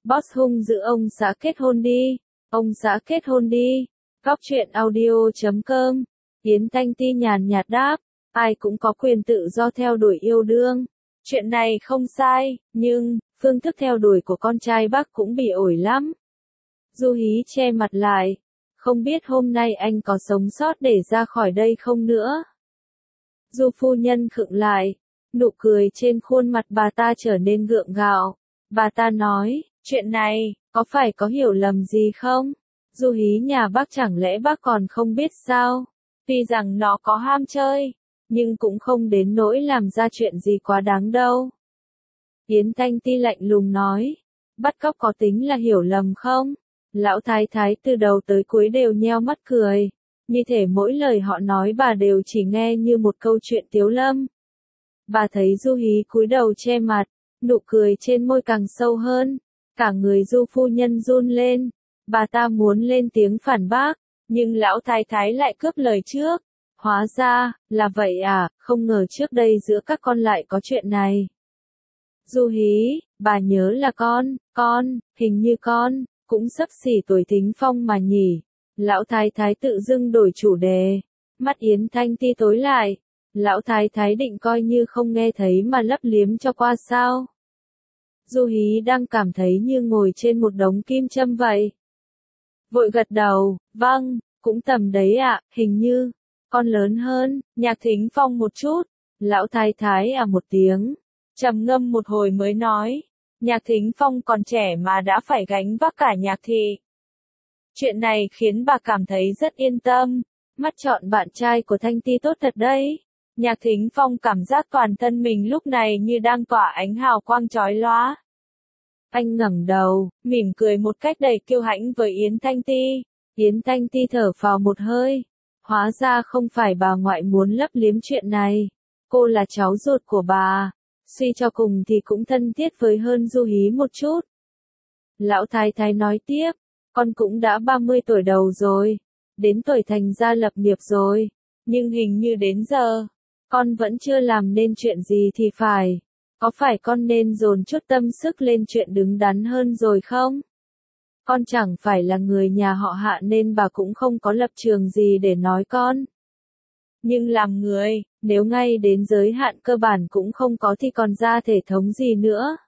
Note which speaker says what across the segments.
Speaker 1: Boss hung dữ ông xã kết hôn đi. Ông xã kết hôn đi. Góc truyện audio.com. Yến Thanh Ti nhàn nhạt đáp. Ai cũng có quyền tự do theo đuổi yêu đương. Chuyện này không sai, nhưng, phương thức theo đuổi của con trai bác cũng bị ổi lắm. Du Hí che mặt lại. Không biết hôm nay anh có sống sót để ra khỏi đây không nữa. Du phu nhân khựng lại. Nụ cười trên khuôn mặt bà ta trở nên gượng gạo. Bà ta nói, chuyện này, có phải có hiểu lầm gì không? Du Hí nhà bác chẳng lẽ bác còn không biết sao? Tuy rằng nó có ham chơi, nhưng cũng không đến nỗi làm ra chuyện gì quá đáng đâu. Yến Thanh Ti lạnh lùng nói, bắt cóc có tính là hiểu lầm không? Lão thái thái từ đầu tới cuối đều nheo mắt cười, như thể mỗi lời họ nói bà đều chỉ nghe như một câu chuyện tiếu lâm. Bà thấy Du Hí cúi đầu che mặt, nụ cười trên môi càng sâu hơn, cả người Du phu nhân run lên, bà ta muốn lên tiếng phản bác, nhưng lão thái thái lại cướp lời trước. Hóa ra, là vậy à, không ngờ trước đây giữa các con lại có chuyện này. Du Hí, bà nhớ là con, hình như con, cũng xấp xỉ tuổi Thính Phong mà nhỉ. Lão thái thái tự dưng đổi chủ đề. Mắt Yến Thanh Ti tối lại. Lão thái thái định coi như không nghe thấy mà lấp liếm cho qua sao. Du Hí đang cảm thấy như ngồi trên một đống kim châm vậy. Vội gật đầu, vâng, cũng tầm đấy ạ, hình như. Con lớn hơn, Nhạc Thính Phong một chút. Lão thái thái à một tiếng. Trầm ngâm một hồi mới nói. Nhạc Thính Phong còn trẻ mà đã phải gánh vác cả nhạc thị. Chuyện này khiến bà cảm thấy rất yên tâm. Mắt chọn bạn trai của Thanh Ti tốt thật đấy. Nhạc Thính Phong cảm giác toàn thân mình lúc này như đang tỏa ánh hào quang chói lóa. Anh ngẩng đầu, mỉm cười một cách đầy kiêu hãnh với Yến Thanh Ti. Yến Thanh Ti thở phào một hơi. Hóa ra không phải bà ngoại muốn lấp liếm chuyện này. Cô là cháu ruột của bà. Suy cho cùng thì cũng thân thiết với hơn Du Hí một chút. Lão thái thái nói tiếp. Con cũng đã 30 tuổi đầu rồi. Đến tuổi thành gia lập nghiệp rồi. Nhưng hình như đến giờ, con vẫn chưa làm nên chuyện gì thì phải. Có phải con nên dồn chút tâm sức lên chuyện đứng đắn hơn rồi không? Con chẳng phải là người nhà họ Hạ nên bà cũng không có lập trường gì để nói con. Nhưng làm người, nếu ngay đến giới hạn cơ bản cũng không có thì còn ra thể thống gì nữa.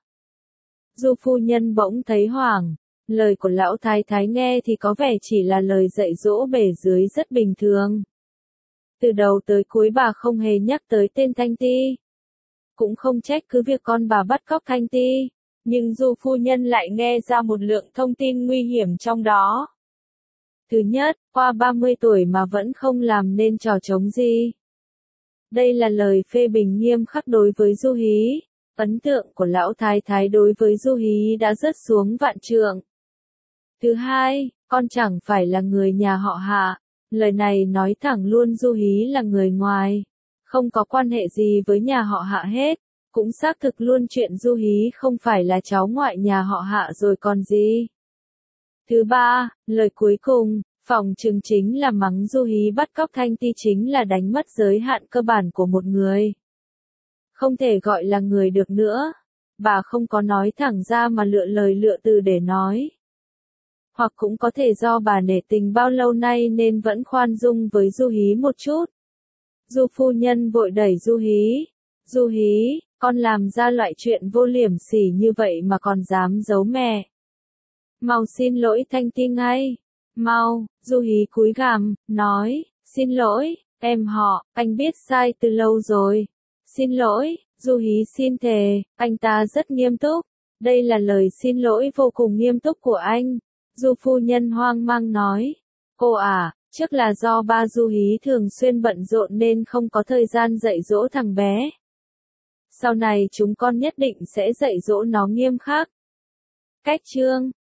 Speaker 1: Du phu nhân bỗng thấy hoảng. Lời của lão thái thái nghe thì có vẻ chỉ là lời dạy dỗ bề dưới rất bình thường. Từ đầu tới cuối bà không hề nhắc tới tên Thanh Ti. Cũng không trách cứ việc con bà bắt cóc Thanh Ti. Nhưng Du phu nhân lại nghe ra một lượng thông tin nguy hiểm trong đó. Thứ nhất, qua 30 tuổi mà vẫn không làm nên trò trống gì. Đây là lời phê bình nghiêm khắc đối với Du Hí. Ấn tượng của lão thái thái đối với Du Hí đã rớt xuống vạn trượng. Thứ hai, con chẳng phải là người nhà họ Hạ. Lời này nói thẳng luôn Du Hí là người ngoài. Không có quan hệ gì với nhà họ Hạ hết. Cũng xác thực luôn chuyện Du Hí không phải là cháu ngoại nhà họ Hạ rồi còn gì. Thứ ba, lời cuối cùng, phỏng chừng chính là mắng Du Hí bắt cóc Thanh Ti chính là đánh mất giới hạn cơ bản của một người. Không thể gọi là người được nữa. Bà không có nói thẳng ra mà lựa lời lựa từ để nói. Hoặc cũng có thể do bà nể tình bao lâu nay nên vẫn khoan dung với Du Hí một chút. Du phu nhân vội đẩy Du Hí. Du Hí, con làm ra loại chuyện vô liêm sỉ như vậy mà còn dám giấu mẹ. Mau xin lỗi Thanh Ti ngay. Mau, Du Hí cúi gằm, nói, xin lỗi, em họ, anh biết sai từ lâu rồi. Xin lỗi, Du Hí xin thề, anh ta rất nghiêm túc. Đây là lời xin lỗi vô cùng nghiêm túc của anh. Du phu nhân hoang mang nói. Cô à, trước là do ba Du Hí thường xuyên bận rộn nên không có thời gian dạy dỗ thằng bé. Sau này chúng con nhất định sẽ dạy dỗ nó nghiêm khắc. Cách chương